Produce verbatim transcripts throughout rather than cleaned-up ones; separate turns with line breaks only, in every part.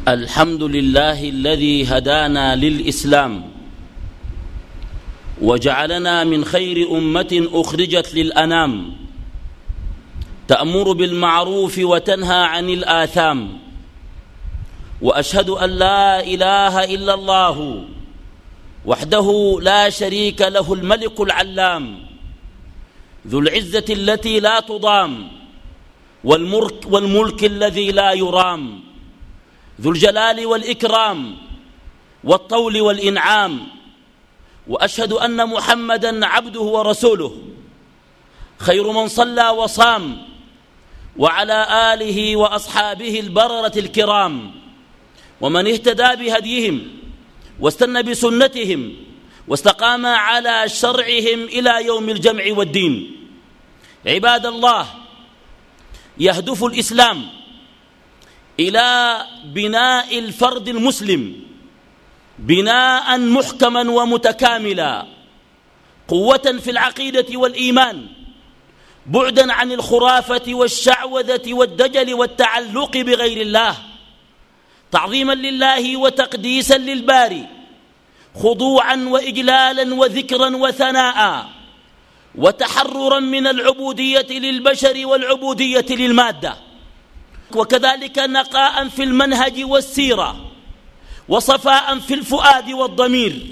الحمد لله الذي هدانا للإسلام وجعلنا من خير أمة أخرجت للأنام تأمر بالمعروف وتنهى عن الآثام. وأشهد أن لا إله إلا الله وحده لا شريك له الملك العلام ذو العزة التي لا تضام والملك, والملك الذي لا يرام ذو الجلال والإكرام والطول والإنعام. وأشهد أن محمدًا عبده ورسوله خير من صلى وصام وعلى آله وأصحابه البررة الكرام ومن اهتدى بهديهم واستنى بسنتهم واستقام على شرعهم إلى يوم الجمع والدين. عباد الله، يهدف الإسلام إلى بناء الفرد المسلم بناء محكما ومتكاملا، قوة في العقيدة والإيمان، بعدا عن الخرافة والشعوذة والدجل والتعلق بغير الله، تعظيما لله وتقديسا للباري، خضوعا وإجلالا وذكرا وثناء، وتحررا من العبودية للبشر والعبودية للمادة، وكذلك نقاء في المنهج والسيرة، وصفاء في الفؤاد والضمير،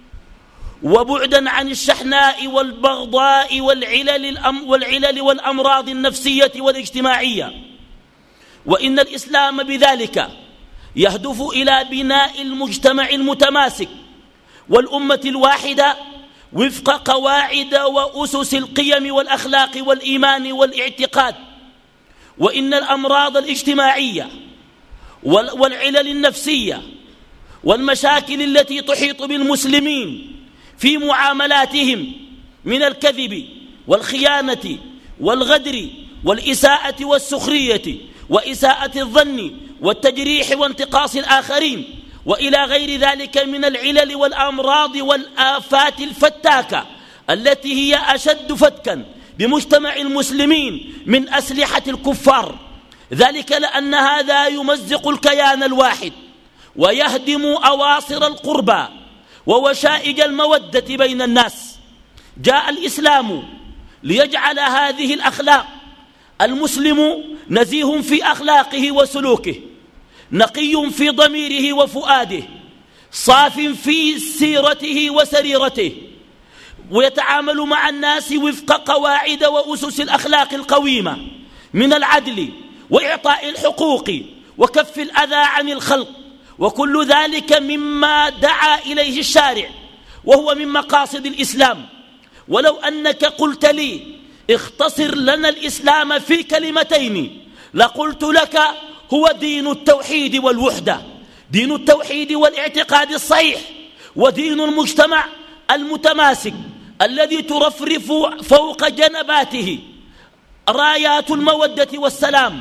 وبعدا عن الشحناء والبغضاء والعلل, والعلل والأمراض النفسية والاجتماعية. وإن الإسلام بذلك يهدف إلى بناء المجتمع المتماسك والأمة الواحدة وفق قواعد وأسس القيم والأخلاق والإيمان والاعتقاد. وإن الأمراض الاجتماعية والعلل النفسية والمشاكل التي تحيط بالمسلمين في معاملاتهم من الكذب والخيانة والغدر والإساءة والسخرية وإساءة الظن والتجريح وانتقاص الآخرين وإلى غير ذلك من العلل والأمراض والآفات الفتاكة التي هي أشد فتكا بمجتمع المسلمين من أسلحة الكفار، ذلك لأن هذا يمزق الكيان الواحد ويهدم أواصر القربى ووشائج المودة بين الناس. جاء الإسلام ليجعل هذه الأخلاق، المسلم نزيه في أخلاقه وسلوكه، نقي في ضميره وفؤاده، صاف في سيرته وسريرته، ويتعامل مع الناس وفق قواعد وأسس الأخلاق القويمة من العدل وإعطاء الحقوق وكف الأذى عن الخلق، وكل ذلك مما دعا إليه الشارع وهو من مقاصد الإسلام. ولو أنك قلت لي اختصر لنا الإسلام في كلمتين لقلت لك هو دين التوحيد والوحدة، دين التوحيد والاعتقاد الصحيح، ودين المجتمع المتماسك الذي ترفرف فوق جنباته رايات المودة والسلام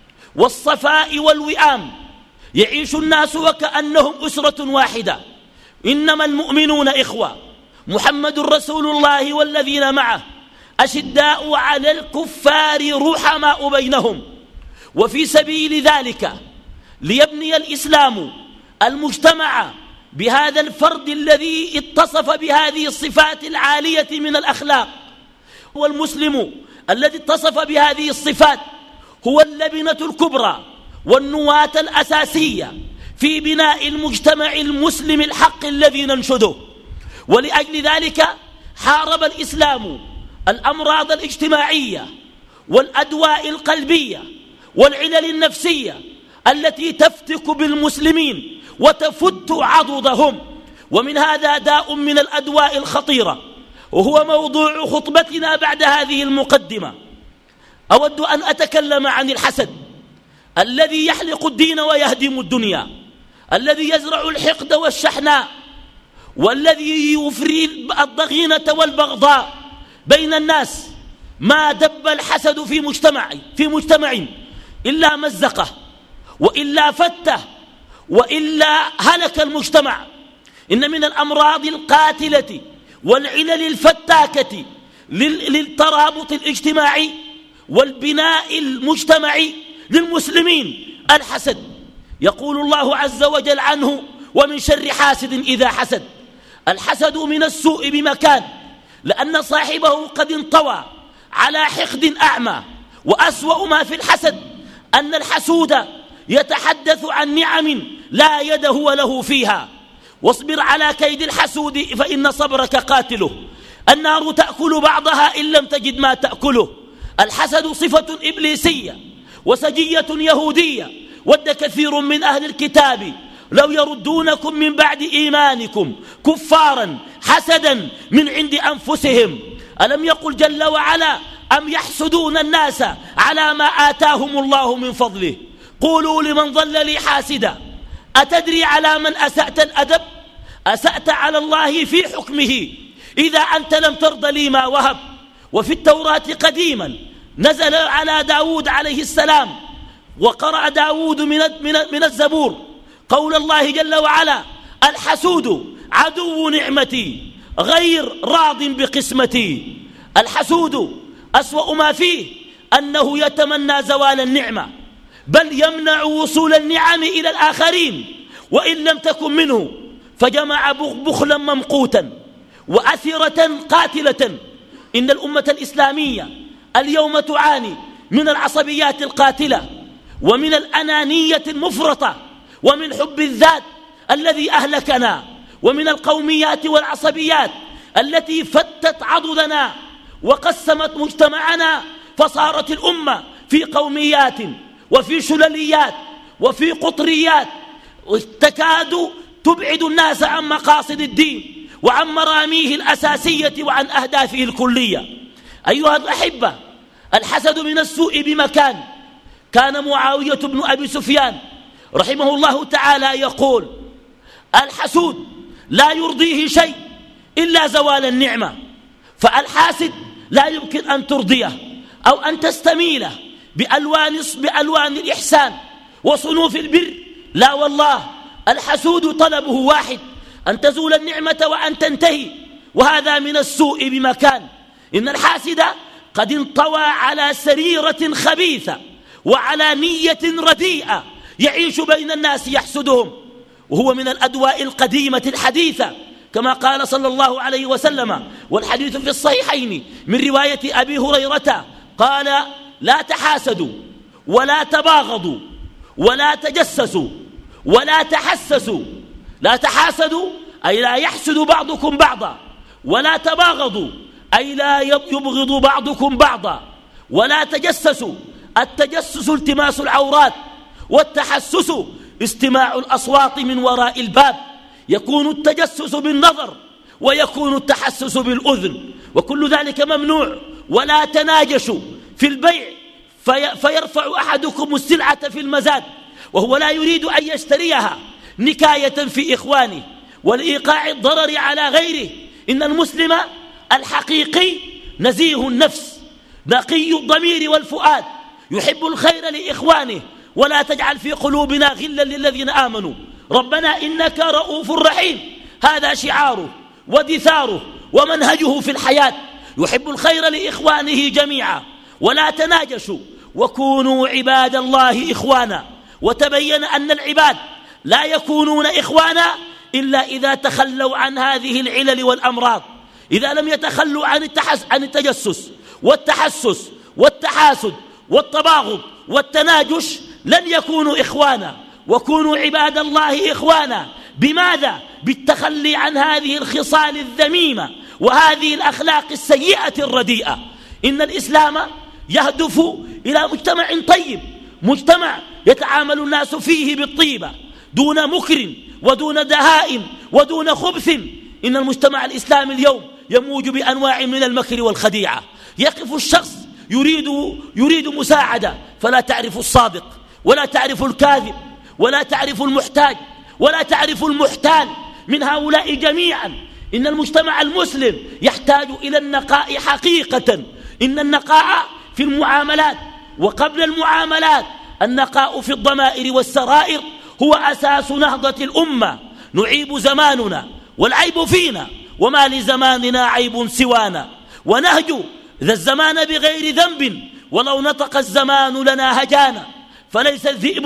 والصفاء والوئام، يعيش الناس وكأنهم أسرة واحدة، إنما المؤمنون إخوة، محمد رسول الله والذين معه أشداء على الكفار رحماء بينهم. وفي سبيل ذلك ليبني الإسلام المجتمع بهذا الفرد الذي اتصف بهذه الصفات العالية من الأخلاق، والمسلم الذي اتصف بهذه الصفات هو اللبنة الكبرى والنواة الأساسية في بناء المجتمع المسلم الحق الذي ننشده. ولأجل ذلك حارب الإسلام الأمراض الاجتماعية والأدواء القلبية والعلل النفسية التي تفتك بالمسلمين وتفت عضدهم. ومن هذا داء من الأدواء الخطيرة وهو موضوع خطبتنا بعد هذه المقدمة. أود أن أتكلم عن الحسد الذي يحلق الدين ويهدم الدنيا، الذي يزرع الحقد والشحناء، والذي يفري الضغينة والبغضاء بين الناس. ما دب الحسد في مجتمع في مجتمع إلا مزقه وإلا فته وإلا هلك المجتمع. إن من الأمراض القاتلة والعلل الفتاكة للترابط الاجتماعي والبناء المجتمعي للمسلمين الحسد. يقول الله عز وجل عنه: ومن شر حاسد إذا حسد. الحسد من السوء بمكان، لأن صاحبه قد انطوى على حقد أعمى. وأسوأ ما في الحسد أن الحسود يتحدث عن نعم لا يد هو له فيها. واصبر على كيد الحسود فإن صبرك قاتله. النار تأكل بعضها إن لم تجد ما تأكله. الحسد صفة إبليسية وسجية يهودية. ود كثير من أهل الكتاب لو يردونكم من بعد إيمانكم كفارا حسدا من عند أنفسهم. ألم يقل جل وعلا: أم يحسدون الناس على ما آتاهم الله من فضله قولوا لمن ظل لي حاسدا أتدري على من أسأت الأدب؟ أسأت على الله في حكمه إذا أنت لم ترض لي ما وهب. وفي التوراة قديما نزل على داود عليه السلام، وقرأ داود من من الزبور قول الله جل وعلا: الحسود عدو نعمتي غير راض بقسمتي. الحسود أسوأ ما فيه أنه يتمنى زوال النعمة، بل يمنع وصول النعم إلى الآخرين وإن لم تكن منه، فجمع بخلا ممقوتا وأثرة قاتلة. إن الأمة الإسلامية اليوم تعاني من العصبيات القاتلة، ومن الأنانية المفرطة، ومن حب الذات الذي أهلكنا، ومن القوميات والعصبيات التي فتت عضدنا وقسمت مجتمعنا، فصارت الأمة في قوميات وفي شلليات وفي قطريات تكاد تبعد الناس عن مقاصد الدين وعن مراميه الأساسية وعن أهدافه الكلية. أيها الأحبة، الحسد من السوء بمكان. كان معاوية بن أبي سفيان رحمه الله تعالى يقول: الحسود لا يرضيه شيء إلا زوال النعمة. فالحاسد لا يمكن أن ترضيه أو أن تستميله بألوان, بألوان الإحسان وصنوف البر، لا والله. الحسود طلبه واحد: أن تزول النعمة وأن تنتهي، وهذا من السوء بمكان. إن الحاسد قد انطوى على سريرة خبيثة وعلى نية رديئة يعيش بين الناس يحسدهم، وهو من الأدواء القديمة الحديثة، كما قال صلى الله عليه وسلم، والحديث في الصحيحين من رواية أبي هريرة قال: لا تحاسدوا ولا تباغضوا ولا تجسسوا ولا تحسسوا. لا تحاسدوا أي لا يحسد بعضكم بعضا، ولا تباغضوا أي لا يبغض بعضكم بعضا، ولا تجسسوا. التجسس التماس العورات، والتحسس استماع الأصوات من وراء الباب. يكون التجسس بالنظر ويكون التحسس بالأذن، وكل ذلك ممنوع. ولا تناجشوا في البيع في فيرفع أحدكم السلعة في المزاد وهو لا يريد أن يشتريها نكاية في إخوانه ولإيقاع الضرر على غيره. إن المسلم الحقيقي نزيه النفس نقي الضمير والفؤاد، يحب الخير لإخوانه. ولا تجعل في قلوبنا غلا للذين آمنوا ربنا إنك رؤوف رحيم. هذا شعاره ودثاره ومنهجه في الحياة، يحب الخير لإخوانه جميعا. ولا تناجشوا وكونوا عباد الله إخوانا. وتبين أن العباد لا يكونون إخوانا إلا إذا تخلوا عن هذه العلل والأمراض. إذا لم يتخلوا عن التحس عن التجسس والتحسس والتحاسد والتباغض والتناجش لن يكونوا إخوانا. وكونوا عباد الله إخوانا. بماذا؟ بالتخلي عن هذه الخصال الذميمة وهذه الأخلاق السيئة الرديئة. إن الإسلام يهدف إلى مجتمع طيب، مجتمع يتعامل الناس فيه بالطيبة دون مكر ودون دهاء ودون خبث. إن المجتمع الإسلامي اليوم يموج بأنواع من المكر والخديعة. يقف الشخص يريد, يريد مساعدة فلا تعرف الصادق ولا تعرف الكاذب ولا تعرف المحتاج ولا تعرف المحتال من هؤلاء جميعا. إن المجتمع المسلم يحتاج إلى النقاء حقيقة. إن النقاء في المعاملات، وقبل المعاملات النقاء في الضمائر والسرائر هو أساس نهضة الأمة. نعيب زماننا والعيب فينا، وما لزماننا عيب سوانا. ونهج ذا الزمان بغير ذنب ولو نطق الزمان لنا هجانا. فليس الذئب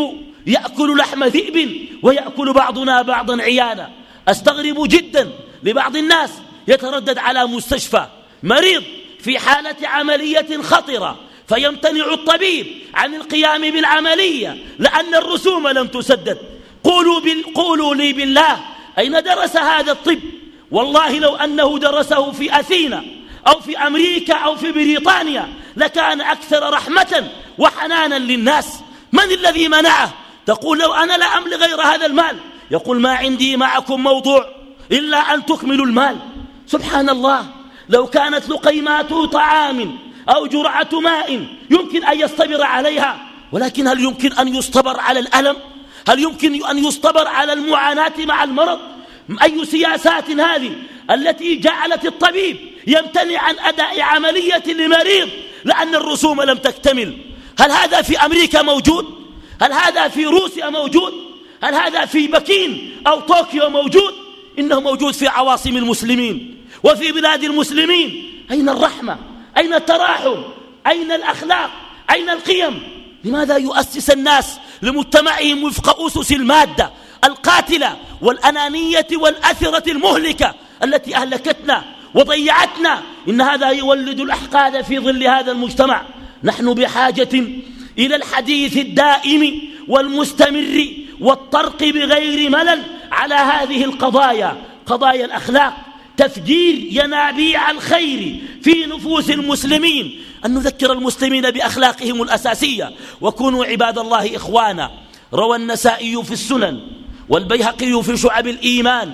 يأكل لحم ذئب ويأكل بعضنا بعضا عيانا. أستغرب جدا لبعض الناس يتردد على مستشفى مريض في حالة عملية خطرة فيمتنع الطبيب عن القيام بالعملية لأن الرسوم لم تسدد. قولوا, بال... قولوا لي بالله أين درس هذا الطب؟ والله لو أنه درسه في أثينا أو في أمريكا أو في بريطانيا لكان أكثر رحمة وحنانا للناس. من الذي منعه؟ تقول لو أنا لا أملك غير هذا المال، يقول ما عندي معكم موضوع إلا أن تكملوا المال. سبحان الله، لو كانت لقيمات طعام أو جرعة ماء يمكن أن يصطبر عليها، ولكن هل يمكن أن يصطبر على الألم؟ هل يمكن أن يصطبر على المعاناة مع المرض؟ أي سياسات هذه التي جعلت الطبيب يمتنع عن أداء عملية لمريض لأن الرسوم لم تكتمل؟ هل هذا في أمريكا موجود؟ هل هذا في روسيا موجود؟ هل هذا في بكين أو طوكيو موجود؟ إنه موجود في عواصم المسلمين وفي بلاد المسلمين. أين الرحمة؟ أين التراحم؟ أين الأخلاق؟ أين القيم؟ لماذا يؤسس الناس لمجتمعهم وفق أسس المادة القاتلة والأنانية والأثرة المهلكة التي أهلكتنا وضيعتنا؟ إن هذا يولد الأحقاد في ظل هذا المجتمع. نحن بحاجة إلى الحديث الدائم والمستمر والطرق بغير ملل على هذه القضايا، قضايا الأخلاق، تفجير ينابيع الخير في نفوس المسلمين، أن نذكر المسلمين بأخلاقهم الأساسية. وكونوا عباد الله إخوانا. روى النسائي في السنن والبيهقي في شعب الإيمان،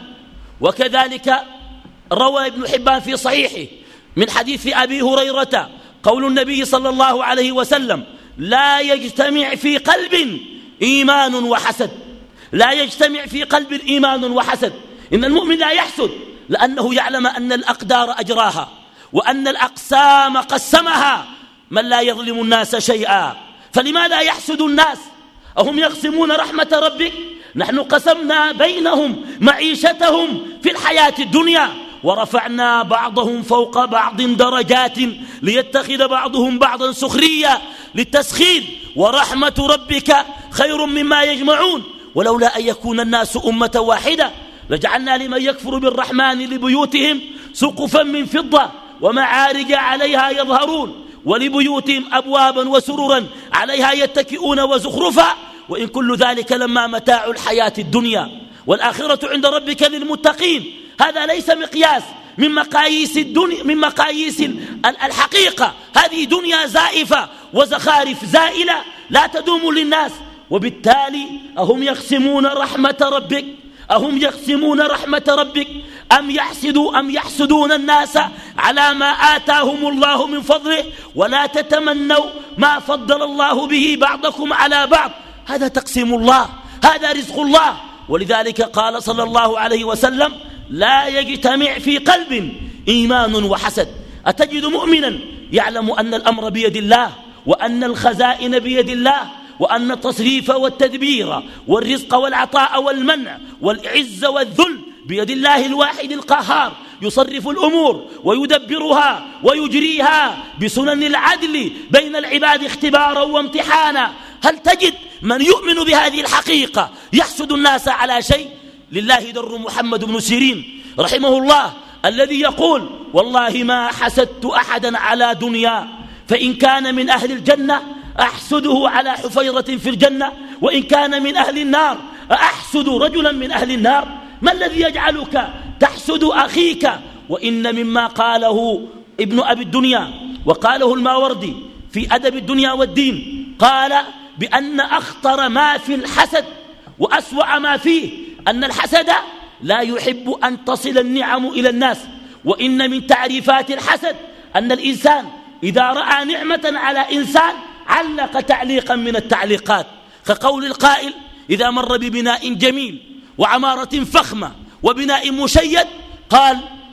وكذلك روى ابن حبان في صحيحه من حديث أبي هريرة قول النبي صلى الله عليه وسلم: لا يجتمع في قلب إيمان وحسد. لا يجتمع في قلب إيمان وحسد. إن المؤمن لا يحسد لأنه يعلم أن الأقدار أجراها وأن الأقسام قسمها. من لا يظلم الناس شيئا فلماذا يحسد الناس؟ أهم يقسمون رحمة ربك؟ نحن قسمنا بينهم معيشتهم في الحياة الدنيا ورفعنا بعضهم فوق بعض درجات ليتخذ بعضهم بعضا سخريا للتسخير. ورحمة ربك خير مما يجمعون. ولولا أن يكون الناس أمة واحدة لجعلنا لمن يكفر بالرحمن لبيوتهم سقفا من فضة ومعارج عليها يظهرون ولبيوتهم أبوابا وسررا عليها يتكئون وزخرفا وإن كل ذلك لما متاع الحياة الدنيا والآخرة عند ربك للمتقين. هذا ليس مقياس من مقاييس الدنيا، من مقاييس الحقيقة. هذه دنيا زائفة وزخارف زائلة لا تدوم للناس. وبالتالي أهم يقسمون رحمة ربك أهم يقسمون رحمة ربك أم يحسدوا أم يحسدون الناس على ما آتاهم الله من فضله ولا تتمنوا ما فضل الله به بعضكم على بعض. هذا تقسيم الله، هذا رزق الله. ولذلك قال صلى الله عليه وسلم: لا يجتمع في قلب إيمان وحسد. أتجد مؤمنا يعلم أن الأمر بيد الله وأن الخزائن بيد الله وأن التصريف والتدبير والرزق والعطاء والمنع والعز والذل بيد الله الواحد القهار، يصرف الأمور ويدبرها ويجريها بسنن العدل بين العباد اختبارا وامتحانا. هل تجد من يؤمن بهذه الحقيقة يحسد الناس على شيء؟ لله در محمد بن سيرين رحمه الله الذي يقول: والله ما حسدت أحدا على دنيا فإن كان من أهل الجنة أحسده على حفيرة في الجنة وإن كان من أهل النار أحسد رجلا من أهل النار. ما الذي يجعلك تحسد أخيك؟ وإن مما قاله ابن أبي الدنيا وقاله الماوردي في أدب الدنيا والدين، قال بأن أخطر ما في الحسد وأسوأ ما فيه أن الحسد لا يحب أن تصل النعم إلى الناس. وإن من تعريفات الحسد أن الإنسان إذا رأى نعمة على إنسان علق تعليقا من التعليقات، كقول القائل: إذا مر ببناء جميل وعمارة فخمة وبناء مشيد قال: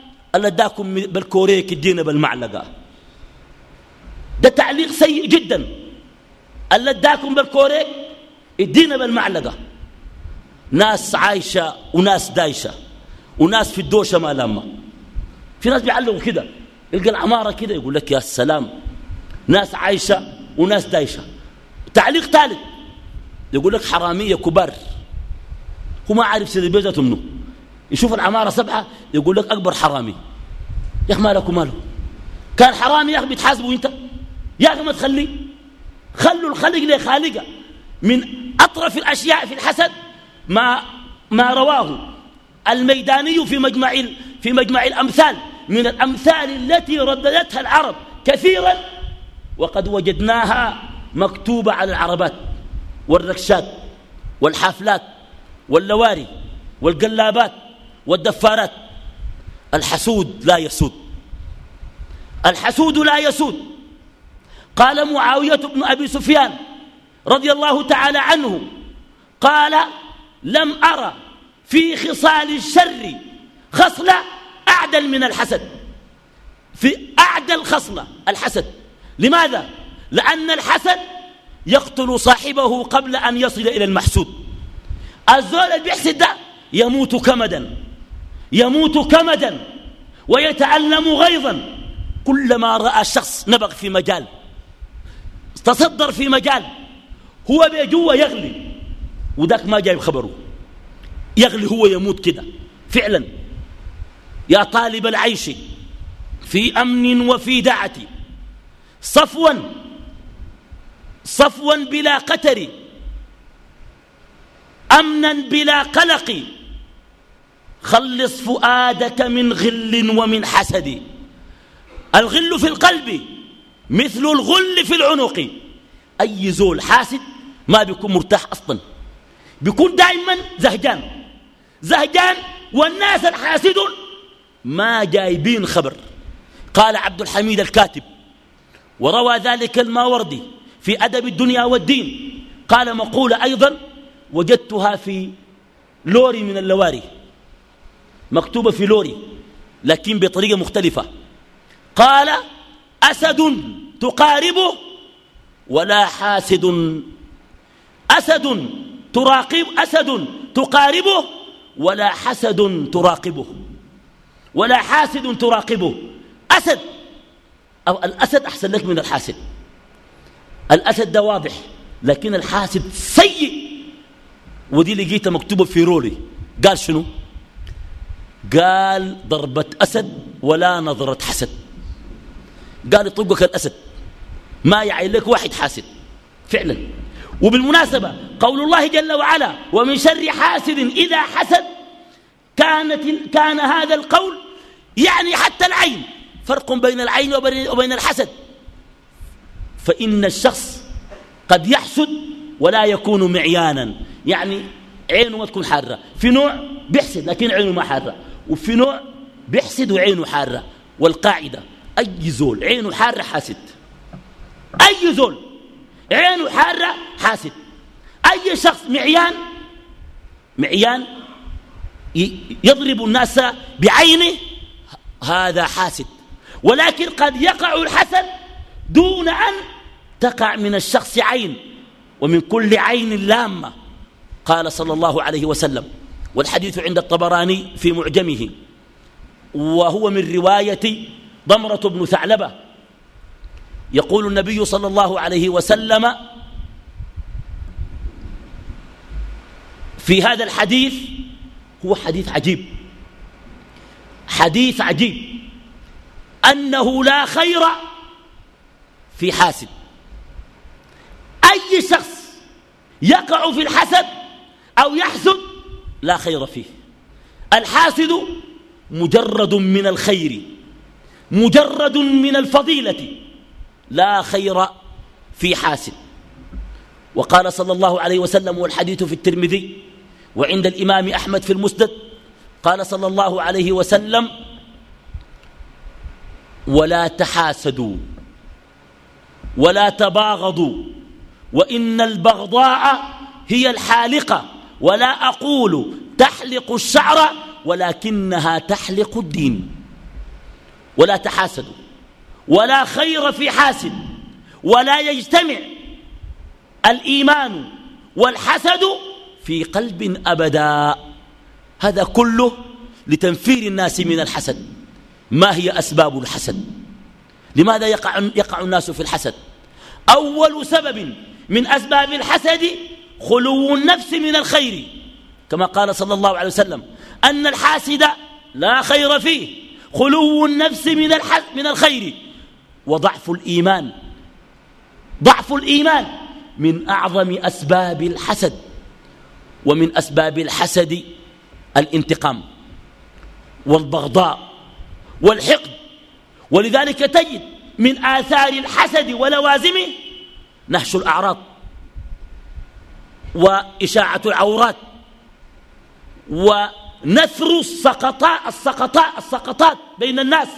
ألداكم بالكوريك الدين بالمعلقة. ده تعليق سيء جدا. ألداكم بالكوريك الدين بالمعلقة. ناس عايشة وناس دايشة وناس في الدوشة ما لما. في ناس بيعلقوا كده، يلقى العمارة كده يقول لك يا السلام، ناس عايشة وناس دايشة. تعليق ثالث: يقول لك حرامية كبار، هو ما عارف سيد البيت ذاته منه، يشوف العمارة سبعة يقول لك أكبر حرامي. يا أخي مالك وماله؟ كان حرامي يا أخي بيتحاسبوا أنت يا أخي، ما تخليه، خلوا الخلق لخالقه. من أطرف الأشياء في الحسد ما ما رواه الميداني في مجمع في مجمع الأمثال من الأمثال التي رددتها العرب كثيرا، وقد وجدناها مكتوبة على العربات والركشات والحافلات واللواري والقلابات والدفارات. الحسود لا يسود، الحسود لا يسود. قال معاوية بن أبي سفيان رضي الله تعالى عنه قال: لم أرى في خصال الشر خصلة أعدل من الحسد، في أعدل خصلة الحسد. لماذا؟ لأن الحسد يقتل صاحبه قبل أن يصل إلى المحسود. الزول اللي بيحسد ده يموت كمدا، يموت كمدا ويتألم غيظا كلما رأى الشخص نبغ في مجال، تصدر في مجال، هو بيجوه يغلي وذاك ما جايب خبره، يغلي هو يموت كده فعلا. يا طالب العيش في أمن وفي دعة، صفوا صفوا بلا قتر، أمنا بلا قلق، خلص فؤادك من غل ومن حسد. الغل في القلب مثل الغل في العنق. أي زول حاسد ما بيكون مرتاح أصلا، بيكون دائما زهجان زهجان، والناس الحاسدون ما جايبين خبر. قال عبد الحميد الكاتب، وروى ذلك الماوردي في أدب الدنيا والدين، قال مقولة أيضا وجدتها في لوري من اللواري، مكتوبة في لوري لكن بطريقة مختلفة. قال: أسد تقاربه ولا حاسد، أسد تراقب أسد تقاربه ولا حسد تراقبه، ولا حاسد تراقبه. أسد أو الأسد أحسن لك من الحاسد. الأسد ده واضح، لكن الحاسد سيء. ودي لقيتها مكتوبة في رولي. قال شنو؟ قال: ضربة أسد ولا نظرة حسد. قال: يطقك الأسد ما يعين لك واحد حاسد فعلا. وبالمناسبة قول الله جل وعلا: ومن شر حاسد إذا حسد، كانت كان هذا القول يعني حتى العين، فرق بين العين وبين الحسد. فإن الشخص قد يحسد ولا يكون معيانا، يعني عينه ما تكون حارة. في نوع بيحسد لكن عينه ما حارة، وفي نوع بيحسد وعينه حارة. والقاعدة: أي زول عينه حارة حاسد، أي زول عينه حارة حاسد. أي شخص معيان معيان يضرب الناس بعينه هذا حاسد. ولكن قد يقع الحسد دون أن تقع من الشخص عين، ومن كل عين لامة. قال صلى الله عليه وسلم، والحديث عند الطبراني في معجمه، وهو من رواية ضمرة بن ثعلبة، يقول النبي صلى الله عليه وسلم في هذا الحديث، هو حديث عجيب، حديث عجيب، أنه لا خير في حاسد. أي شخص يقع في الحسد أو يحسد لا خير فيه. الحاسد مجرد من الخير، مجرد من الفضيلة، لا خير في حاسد. وقال صلى الله عليه وسلم، والحديث في الترمذي وعند الإمام أحمد في المسند، قال صلى الله عليه وسلم: ولا تحاسدوا ولا تباغضوا، وإن البغضاء هي الحالقة، ولا أقول تحلق الشعر ولكنها تحلق الدين. ولا تحاسدوا، ولا خير في حاسد، ولا يجتمع الإيمان والحسد في قلب أبدا. هذا كله لتنفير الناس من الحسد. ما هي أسباب الحسد؟ لماذا يقع, يقع الناس في الحسد؟ أول سبب من أسباب الحسد خلو النفس من الخير، كما قال صلى الله عليه وسلم أن الحاسد لا خير فيه، خلو النفس من من الخير. وضعف الإيمان، ضعف الإيمان من أعظم أسباب الحسد، ومن أسباب الحسد الانتقام والبغضاء والحقد. ولذلك تجد من آثار الحسد ولوازمه نهش الأعراض وإشاعة العورات ونثر السقطاء السقطاء السقطات بين الناس،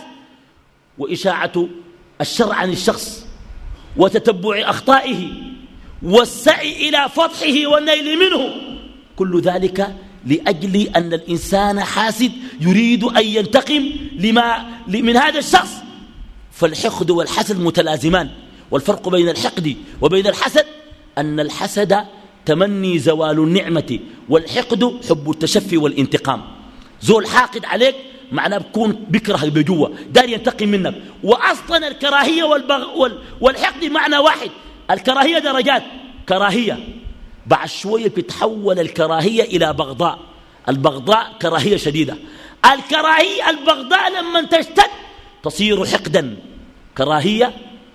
وإشاعة الشر عن الشخص وتتبع أخطائه والسعي إلى فضحه والنيل منه. كل ذلك لأجل أن الإنسان حاسد يريد أن ينتقم لما من هذا الشخص. فالحقد والحسد متلازمان، والفرق بين الحقد وبين الحسد أن الحسد تمني زوال النعمة، والحقد حب التشفي والانتقام. زول حاقد عليك معناه بكون بكره بجوه دار ينتقم منك. وأصلا الكراهية والبغ والحقد معنى واحد. الكراهية درجات، كراهية بعد شوية بتتحول الكراهية إلى بغضاء، البغضاء كراهية شديدة، الكراهية البغضاء لما تشتد تصير حقدا، كراهية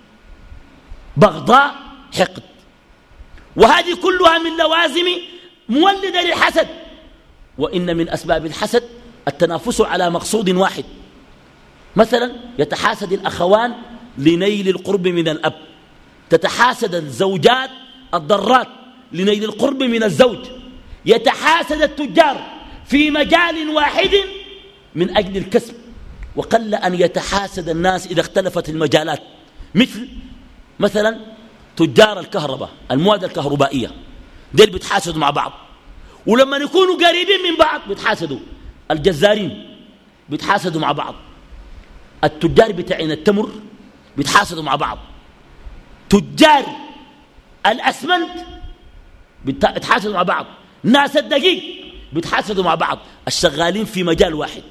بغضاء حقد. وهذه كلها من لوازم مولدة للحسد. وإن من أسباب الحسد التنافس على مقصود واحد. مثلا يتحاسد الأخوان لنيل القرب من الأب، تتحاسد الزوجات الضرات لنيل القرب من الزوج، يتحاسد التجار في مجال واحد من أجل الكسب. وقل أن يتحاسد الناس إذا اختلفت المجالات، مثل مثلا تجار الكهرباء، المواد الكهربائية ديل بيتحاسدوا مع بعض، ولما يكونوا قريبين من بعض بيتحاسدوا. الجزارين بيتحاسدوا مع بعض، التجار بتاعين التمر بيتحاسدوا مع بعض، تجار الأسمنت بيتحاسدوا مع بعض، ناس الدقيق بيتحاسدوا مع بعض، الشغالين في مجال واحد.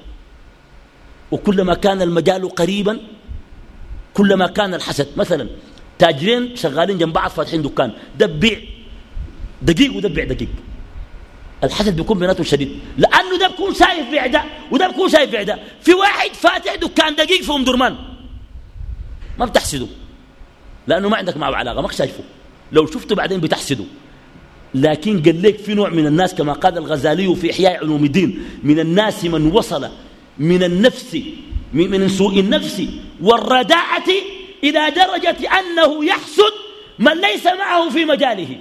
وكلما كان المجال قريبا كلما كان الحسد. مثلا تاجرين شغالين جنب بعض فاتحين دكان، ده بيع دقيق وده بيع دقيق، الحسد بيكون بيناتهم شديد، لأنه ده بيكون شايف بيع ده وده بيكون شايف بيع ده. في واحد فاتح دكان دقيق في أم درمان ما بتحسده لأنه ما عندك معه علاقة، ما شايفه، لو شفته بعدين بتحسده. لكن قال لك في نوع من الناس كما قال الغزالي في إحياء علوم الدين: من الناس من وصل من النفس من سوء النفس والرداعة إلى درجة أنه يحسد من ليس معه في مجاله.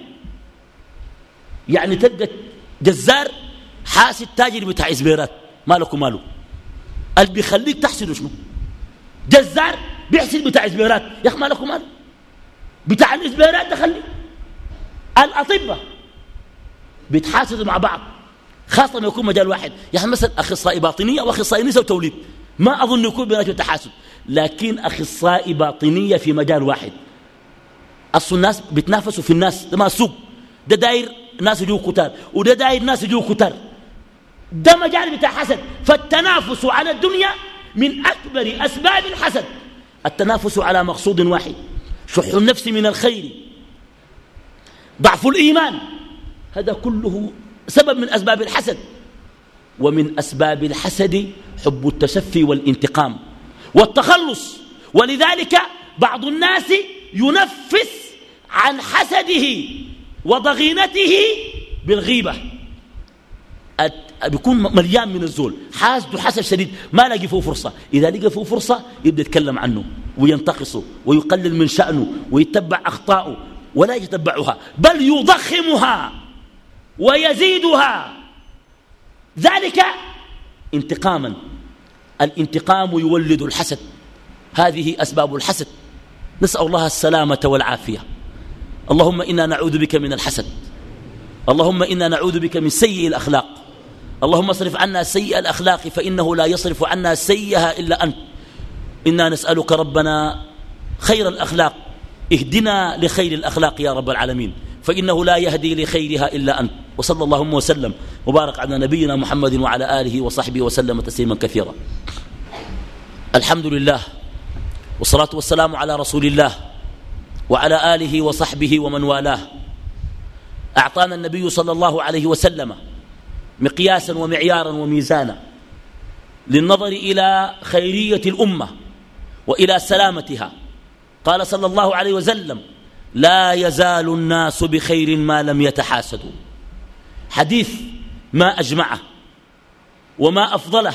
يعني تلقى جزار حاسد تاجر بتاع إزبيرات، مالك وماله، اللي بيخليك تحسده شنو؟ جزار بيحسد بتاع إزبيرات، يا أخي مالك وماله، بتاع الإزبيرات ده خليه. الأطباء بيتحاسدوا مع بعض، خاصة ما يكون مجال واحد. يعني مثلا أخصائي باطنية وأخصائي نساء وتوليد، ما أظن يكون بيناتهم تحاسد، لكن أخصائي باطنية في مجال واحد. أصل الناس بيتنافسوا في الناس، ده ما سوق، ده داير ناس يجوا كتار وده داير ناس يجوا كتار، ده مجال بتاع حسد. فالتنافس على الدنيا من أكبر أسباب الحسد، التنافس على مقصود واحد، شح النفس من الخير، ضعف الإيمان، هذا كله سبب من أسباب الحسد. ومن أسباب الحسد حب التشفي والانتقام والتخلص. ولذلك بعض الناس ينفس عن حسده وضغينته بالغيبة، بيكون مليان من الزول، حاسد حسد شديد، ما لاقي فيه فرصة، إذا لقى فيه فرصة يبدأ يتكلم عنه وينتقصه ويقلل من شأنه ويتبع أخطاؤه، ولا يتبعها بل يضخمها ويزيدها، ذلك انتقاما. الانتقام يولد الحسد، هذه أسباب الحسد. نسأل الله السلامة والعافية. اللهم إنا نعوذ بك من الحسد، اللهم إنا نعوذ بك من سيء الأخلاق، اللهم اصرف عنا سيء الأخلاق فإنه لا يصرف عنا سيئها إلا أنت. إنا نسألك ربنا خير الأخلاق، اهدنا لخير الأخلاق يا رب العالمين، فإنه لا يهدي لخيرها إلا أنت. وصلى اللهم وسلم وبارك على نبينا محمد وعلى آله وصحبه وسلم تسليما كثيرا. الحمد لله والصلاة والسلام على رسول الله وعلى آله وصحبه ومن والاه. أعطانا النبي صلى الله عليه وسلم مقياسا ومعيارا وميزانا للنظر إلى خيرية الأمة وإلى سلامتها. قال صلى الله عليه وسلم: لا يزال الناس بخير ما لم يتحاسدوا. حديث ما أجمعه وما أفضله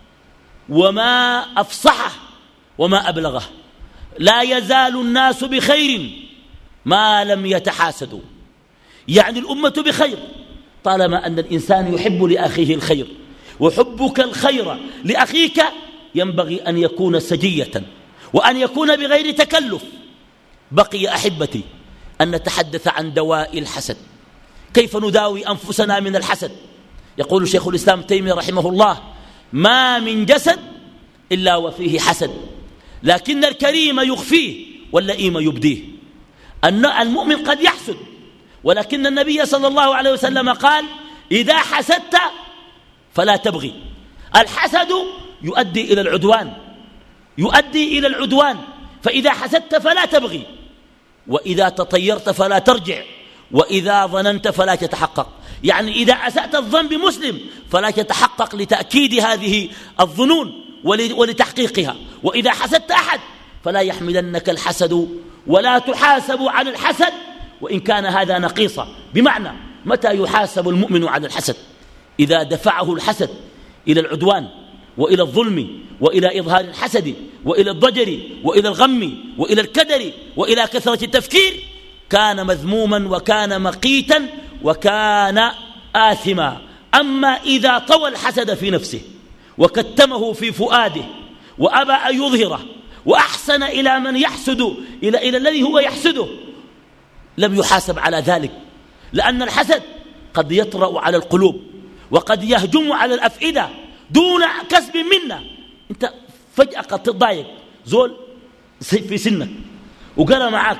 وما أفصحه وما أبلغه. لا يزال الناس بخير ما لم يتحاسدوا، يعني الأمة بخير طالما أن الإنسان يحب لأخيه الخير، وحبك الخير لأخيك ينبغي أن يكون سجية وأن يكون بغير تكلف. بقي أحبتي أن نتحدث عن دواء الحسد، كيف نداوي أنفسنا من الحسد. يقول شيخ الإسلام تيمية رحمه الله: ما من جسد إلا وفيه حسد، لكن الكريم يخفيه واللئيم يبديه. أن المؤمن قد يحسد، ولكن النبي صلى الله عليه وسلم قال: إذا حسدت فلا تبغي. الحسد يؤدي إلى العدوان، يؤدي إلى العدوان، فإذا حسدت فلا تبغي، وإذا تطيرت فلا ترجع، وإذا ظننت فلا تتحقق. يعني إذا أسأت الظن بمسلم فلا تتحقق لتأكيد هذه الظنون ولتحقيقها، وإذا حسدت أحد فلا يحملنك الحسد ولا تحاسب على الحسد وإن كان هذا نقيصا. بمعنى متى يحاسب المؤمن على الحسد؟ إذا دفعه الحسد إلى العدوان وإلى الظلم وإلى إظهار الحسد وإلى الضجر وإلى الغم وإلى الكدر وإلى كثرة التفكير، كان مذموما وكان مقيتا وكان آثما. أما إذا طوى الحسد في نفسه وكتمه في فؤاده وأبى أن يظهره وأحسن إلى من يحسد إلى, إلى الذي هو يحسده، لم يحاسب على ذلك، لأن الحسد قد يطرأ على القلوب وقد يهجم على الأفئدة دون كسب منا. أنت فجأة قد تضايق زول في سنك وقال معك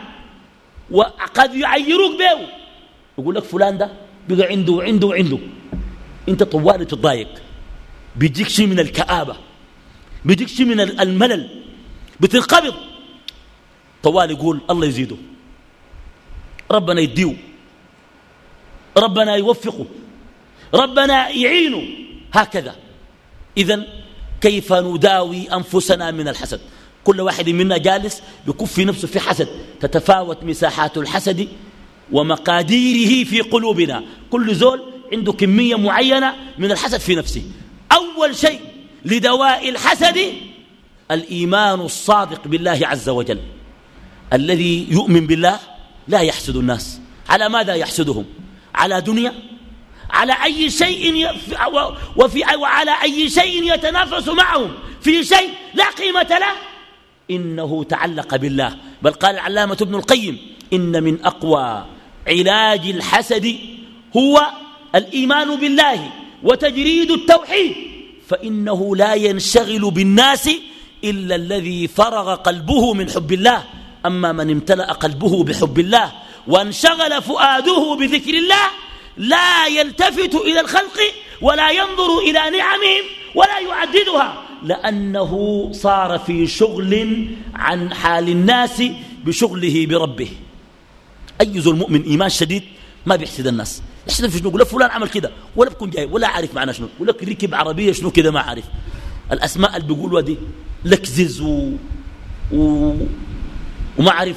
وقد يعيروك به، يقول لك فلان ده بقى عنده وعنده وعنده، أنت طوالي تضايق، بيجيك شيء من الكآبة، بيجيك شيء من الملل، بتنقبض. طوال يقول الله يزيده، ربنا يديه، ربنا يوفقه، ربنا يعينه، هكذا. إذن كيف نداوي أنفسنا من الحسد؟ كل واحد منا جالس بكف نفسه في حسد، تتفاوت مساحات الحسد ومقاديره في قلوبنا. كل زول عنده كمية معينة من الحسد في نفسه. أول شيء لدواء الحسد الإيمان الصادق بالله عز وجل. الذي يؤمن بالله لا يحسد الناس. على ماذا يحسدهم؟ على دنيا؟ على أي شيء وفي وعلى أي شيء يتنافس معهم في شيء لا قيمة له؟ إنه تعلق بالله. بل قال العلامة ابن القيم: إن من أقوى علاج الحسد هو الإيمان بالله وتجريد التوحيد، فإنه لا ينشغل بالناس إلا الذي فرغ قلبه من حب الله. أما من امتلأ قلبه بحب الله وانشغل فؤاده بذكر الله لا يلتفت إلى الخلق ولا ينظر إلى نعمهم ولا يعددها، لأنه صار في شغل عن حال الناس بشغله بربه. أي ذو المؤمن إيمان شديد ما بيحسد الناس. يحسد في شنو؟ يقول لك فلان عمل كده ولا بكون جاي ولا عارف معنا شنو، يقول لك ركب عربية شنو كده ما عارف. الأسماء اللي بيقولوا دي لكزز و... و... وما عارف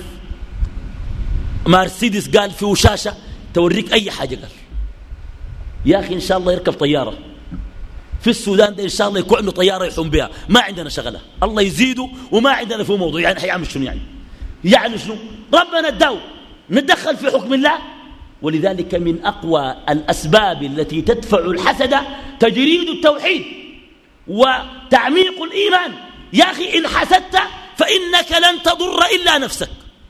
مرسيدس قال فيه شاشة توريك أي حاجة. قال يا أخي إن شاء الله يركب طيارة في السودان ده، إن شاء الله يكون عنده طيارة يحوم بها، ما عندنا شغلة، الله يزيده وما عندنا في موضوع. يعني حيعمل شنو؟ يعني يعني شنو؟ ربنا اداه، ندخل في حكم الله. ولذلك من أقوى الأسباب التي تدفع الحسد تجريد التوحيد وتعميق الإيمان. يا أخي إن حسدت فإنك لن تضر إلا نفسك.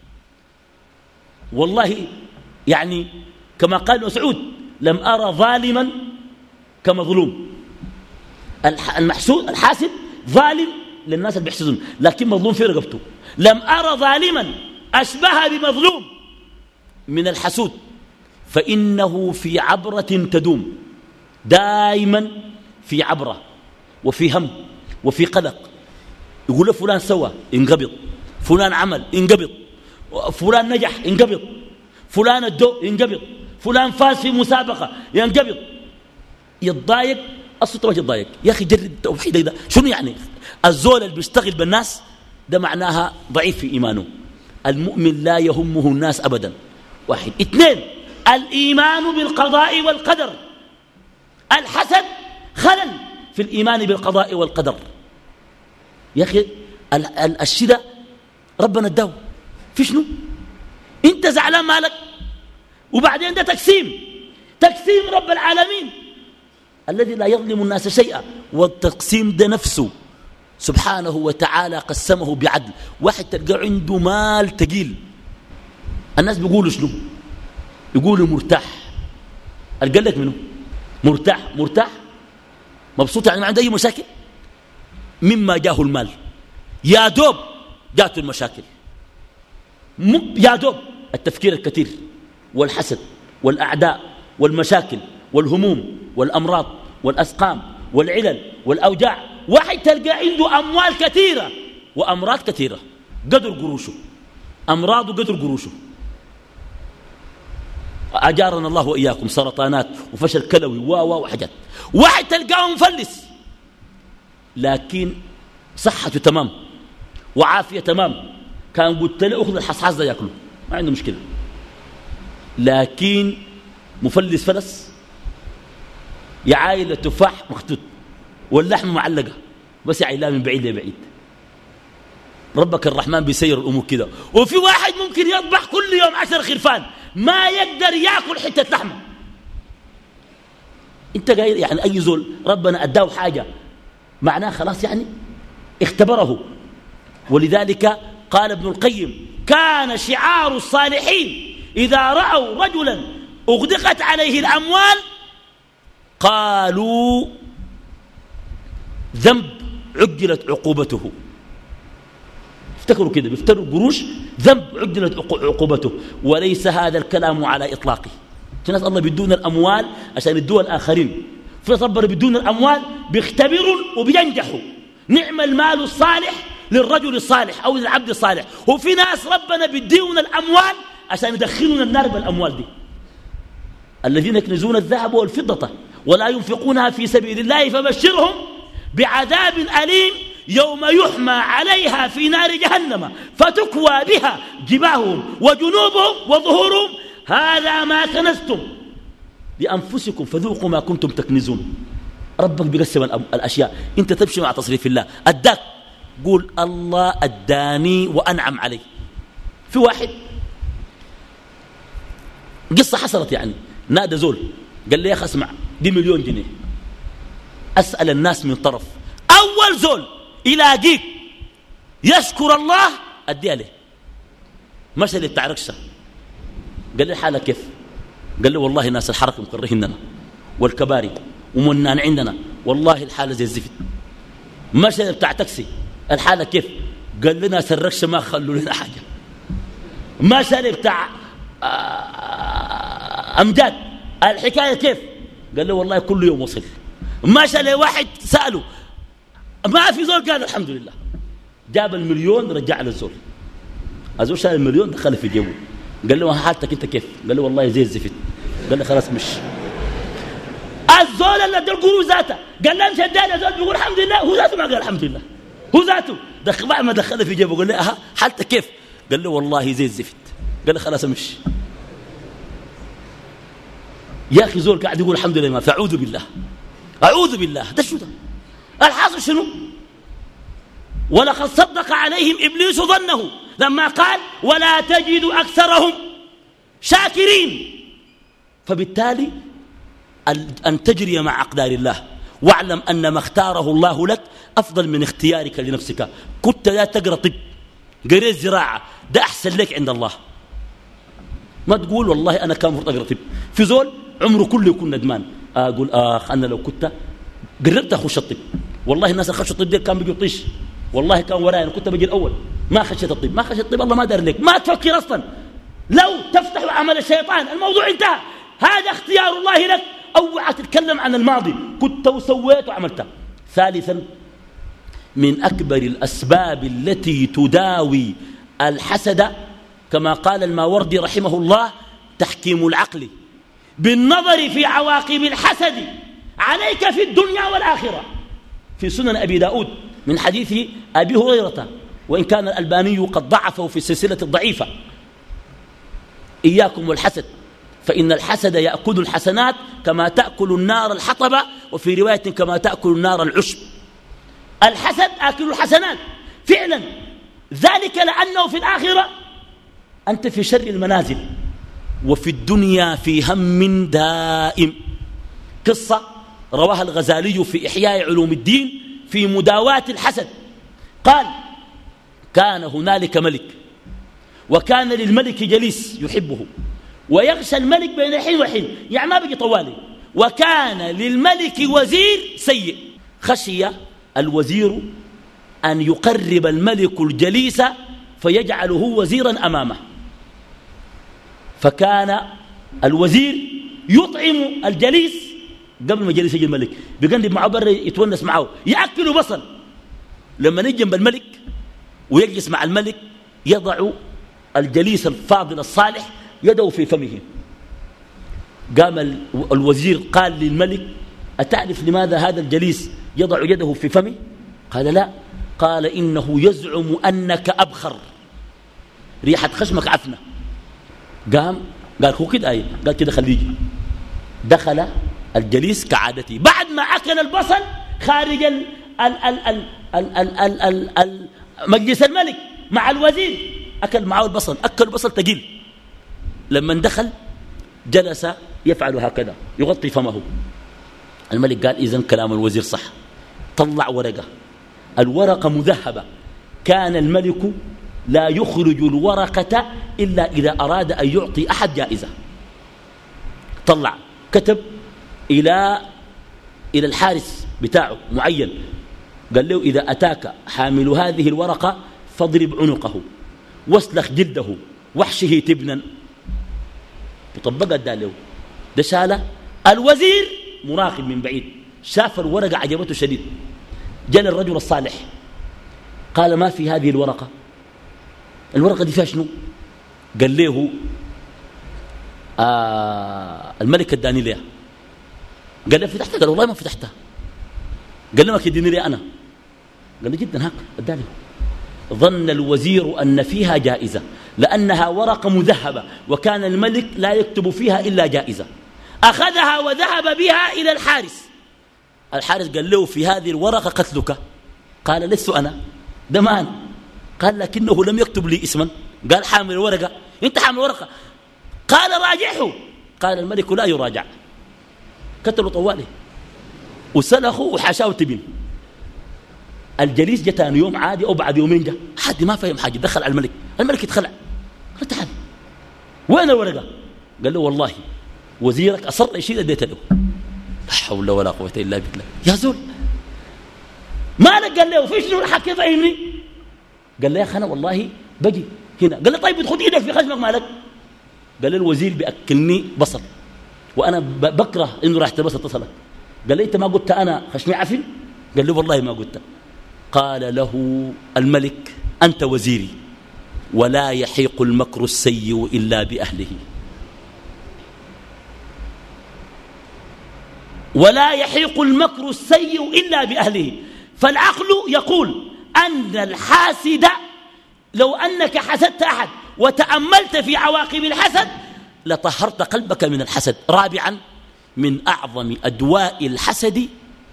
والله يعني كما قال مسعود: لم أرى ظالما كمظلوم. المحسود الحاسد ظالم للناس اللي بيحسدون، لكن مظلوم في رقبته. لم أرى ظالما أشبه بمظلوم من الحسود، فإنه في عبرة تدوم، دائما في عبرة وفي هم وفي قلق. يقول له فلان سوى انقبض، فلان عمل انقبض، فلان نجح انقبض، فلان الدو انقبض، فلان فاز في مسابقة ينقبض يتضايق. أصلا ما يتضايق يا أخي، جرب التوحيد ده. شنو يعني الزول اللي بيشتغل بالناس ده معناها ضعيف في إيمانه. المؤمن لا يهمه الناس أبدا. واحد. اثنين، الإيمان بالقضاء والقدر. الحسد خلل في الإيمان بالقضاء والقدر. يا أخي الشدة ربنا اداه في شنو؟ انت زعلان مالك، وبعدين ده تقسيم تقسيم رب العالمين الذي لا يظلم الناس شيئا. والتقسيم ده نفسه سبحانه وتعالى قسمه بعدل. واحد تلقى عنده مال تقيل، الناس بيقولوا شنو؟ يقولوا مرتاح. قال لك منه مرتاح مرتاح مبسوط، يعني ما عنده أي مشاكل. مما جاه المال يا دوب جاته المشاكل، يا دوب التفكير الكثير والحسد والأعداء والمشاكل والهموم والأمراض والأسقام والعلل والأوجاع. واحد تلقى عنده أموال كثيرة وأمراض كثيرة قدر قروشه، أمراض وقدر قروشه. أجارنا الله وإياكم سرطانات وفشل كلوي و وحاجات. واحد تلقاه مفلس لكن صحته تمام وعافية تمام، كان قلت له أخذ الحصحاص ده يأكله ما عنده مشكلة، لكن مفلس فلس يعايل التفاح مخطوط واللحم معلقة بس يعيلها من بعيد لبعيد. ربك الرحمن بيسير الأمور كده. وفي واحد ممكن يطبخ كل يوم عشر خرفان ما يقدر يأكل حتة لحمة. انت قايل يعني أي زول ربنا أداه حاجة معناه خلاص يعني اختبره. ولذلك قال ابن القيم كان شعار الصالحين إذا رأوا رجلا أغدقت عليه الأموال قالوا ذنب عجلت عقوبته. افتكروا كده، بيفتروا قروش ذنب عجلت عقوبته. وليس هذا الكلام على إطلاقه. في ناس الله بيدون الأموال عشان يدوا الآخرين، في ناس ربنا بيدون الأموال بيختبروا وبينجحوا. نعم المال الصالح للرجل الصالح أو للعبد الصالح. وفي ناس ربنا بيديون الأموال عشان يدخلون النار بالأموال دي. الذين يكنزون الذهب والفضة ولا ينفقونها في سبيل الله فبشرهم بعذاب أليم يوم يحمى عليها في نار جهنم فتكوى بها جباههم وجنوبهم وظهورهم هذا ما كنزتم لأنفسكم فذوقوا ما كنتم تكنزون. ربك بيقسم الأشياء، انت تمشي مع تصريف الله. أداك قول الله أداني وأنعم علي. في واحد قصة حصلت يعني، نادى زول قال لي يا أخي اسمع دي مليون جنيه، أسأل الناس من طرف، أول زول يلاقيك يشكر الله أديها له. مشى اللي بتاع ركشة قال لي حالك كيف؟ قال لي والله ناس الحركة مكرهننا والكباري ومنان عندنا والله الحالة زي الزفت. مشى اللي بتاع تاكسي الحالة كيف؟ قال لنا ناس الركشة ما خلوا لنا حاجة. مشى اللي بتاع أمجاد الحكاية كيف؟ قال له والله كل يوم وصل. مشى لواحد سأله ما في زول، قال الحمد لله. جاب المليون رجع له الزول. الزول شال المليون دخل في جيبه. قال له حالتك انت كيف؟ قال له والله زي الزفت. قال له خلاص مش الزول اللي ادى القروش ذاته قال له مش اداني. الزول بيقول الحمد لله، هو ذاته ما قال الحمد لله، هو ذاته دخل بعد ما دخله في جيبه. قال له اها حالتك كيف؟ قال له والله زي الزفت. قال له خلاص مش. يا اخي زول قاعد يقول الحمد لله ما فاعوذ بالله اعوذ بالله. ده شو ده؟ الحاصل شنو؟ ولقد صدق عليهم إبليس ظنه لما قال ولا تجد أكثرهم شاكرين. فبالتالي أن تجري مع أقدار الله، واعلم أن ما اختاره الله لك أفضل من اختيارك لنفسك. كنت لا تقرأ طب قريت زراعة، ده أحسن لك عند الله. ما تقول والله أنا كان مفروض أقرأ طب. في زول عمره كله يكون ندمان، أقول آخ أنا لو كنت قربت أخش الطب والله الناس اللي خشوا الطب دي كان بيجوا طيش، والله كان وراي أنا كنت بجي الأول. ما خشيت الطب، ما خشيت الطب، الله ما دار لك، ما تفكر أصلا. لو تفتح عمل الشيطان الموضوع انتهى. هذا اختيار الله لك. اوعى تتكلم عن الماضي كنت وسويت وعملت. ثالثا من أكبر الأسباب التي تداوي الحسد كما قال الماوردي رحمه الله تحكيم العقل بالنظر في عواقب الحسد عليك في الدنيا والآخرة. في سنن أبي داود من حديث أبي هريرة، وإن كان الألباني قد ضعفه في السلسلة الضعيفة: إياكم والحسد فإن الحسد يأكل الحسنات كما تأكل النار الحطب، وفي رواية كما تأكل النار العشب. الحسد آكل الحسنات فعلا، ذلك لأنه في الآخرة أنت في شر المنازل، وفي الدنيا في هم دائم. قصة رواها الغزالي في إحياء علوم الدين في مداواة الحسد. قال: كان هنالك ملك، وكان للملك جليس يحبه ويغشى الملك بين حين وحين، يعني ما بيجي طوالي. وكان للملك وزير سيء، خشي الوزير أن يقرب الملك الجليس فيجعله وزيرا أمامه، فكان الوزير يطعم الجليس قبل ما الجليس يجي الملك، بيقلب معه برا يتونس معه، يأكل بصل. لما نجي جنب الملك ويجلس مع الملك يضع الجليس الفاضل الصالح يده في فمه. قام الوزير قال للملك: أتعرف لماذا هذا الجليس يضع يده في فمه؟ قال: لا. قال: إنه يزعم أنك أبخر، ريحة خشمك عفنة. قام قال: هو كده أي؟ قال: كده خليه. دخل الجليس كعادته، بعد ما أكل البصل خارج ال ال ال ال ال ال ال ال ال مجلس الملك مع الوزير، أكل معه البصل، أكل البصل تقيل. لما دخل جلس يفعل هكذا يغطي فمه. الملك قال: إذن كلام الوزير صح. طلع ورقة، الورقة مذهبة، كان الملك لا يخرج الورقة إلا إذا أراد أن يعطي أحد جائزة. طلع كتب إلى إلى الحارس بتاعه معين، قال له: إذا أتاك حامل هذه الورقة فاضرب عنقه واسلخ جلده واحشه تبنا. وطبقت ده له، ده شاله. الوزير مراقب من بعيد، شاف الورقة عجبته شديد، جاء الرجل الصالح قال: ما في هذه الورقة؟ الورقة دي فيها شنو؟ قال له: آه الملك اداني ليها. قال له: فتحتها؟ قال: والله ما فتحتها. قال له: ما كديني لي أنا. قال له: جدا هاك اداني. ظن الوزير أن فيها جائزة لأنها ورقة مذهبة، وكان الملك لا يكتب فيها إلا جائزة. أخذها وذهب بها إلى الحارس. الحارس قال له: في هذه الورقة قتلك. قال: لست أنا، ده ما أنا. قال: لكنه لم يكتب لي اسما. قال: حامل الورقة. أنت حامل الورقة. قال: راجعه. قال: الملك لا يراجع. قتلوا طواله وسلخوا وحاشاه تبين. الجليس جتان يوم عادي أو بعد يومين جاء حد ما فهم حاجة، دخل على الملك. الملك اتخلع، قال: تعال وين الورقة؟ قال له: والله وزيرك أصر يشيل اديت له. لا حول ولا قوة إلا بالله. يا زول مالك؟ قال له: في شنو حكي ضعيني؟ قال له: يا أخي أنا والله بجي هنا. قال له: طيب ادخل ايدك في خشمك مالك؟ قال له: الوزير بأكلني بصل وأنا بكره إنه راح تبصل تصلك. قال له: أنت ما قلت أنا خشمي عفن؟ قال له: والله ما قلت. قال له الملك: أنت وزيري، ولا يحيق المكر السيء إلا بأهله، ولا يحيق المكر السيء إلا بأهله. فالعقل يقول أن الحاسد لو أنك حسدت أحد وتأملت في عواقب الحسد لطهرت قلبك من الحسد. رابعا، من أعظم أدواء الحسد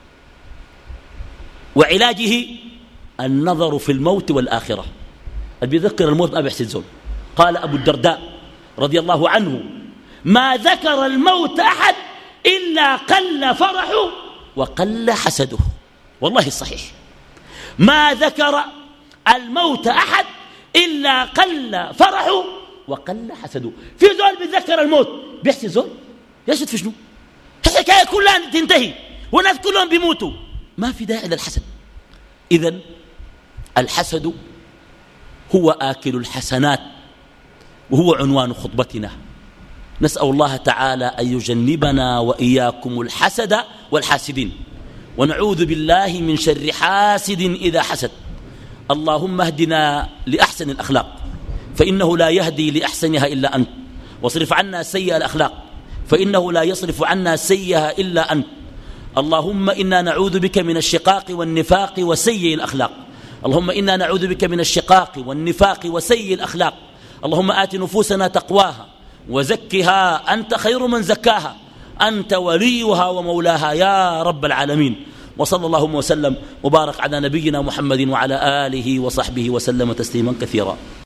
وعلاجه النظر في الموت والآخرة. اللي بيذكر الموت ما بيحسد زول. قال أبو الدرداء رضي الله عنه: ما ذكر الموت أحد إلا قل فرحه وقل حسده. والله الصحيح، ما ذكر الموت أحد إلا قل فرحه وقل حسده. في زول بيذكر الموت بيحسد زول، يحسد في شنو؟ الحكاية كلها تنتهي والناس كلهم بيموتوا، ما في داعي للحسد. إذن الحسد هو آكل الحسنات، وهو عنوان خطبتنا. نسأل الله تعالى أن يجنبنا وإياكم الحسد والحاسدين، ونعوذ بالله من شر حاسد إذا حسد. اللهم اهدنا لأحسن الأخلاق فإنه لا يهدي لأحسنها إلا أنت، واصرف عنا سيئ الأخلاق فإنه لا يصرف عنا سيئها إلا أنت. اللهم إنا نعوذ بك من الشقاق والنفاق وسيء الأخلاق. اللهم إنا نعوذ بك من الشقاق والنفاق وسيء الأخلاق. اللهم آت نفوسنا تقواها وزكها أنت خير من زكاها، أنت وليها ومولاها يا رب العالمين. وصلى اللهم وسلم وبارك على نبينا محمد وعلى آله وصحبه وسلم تسليما كثيرا.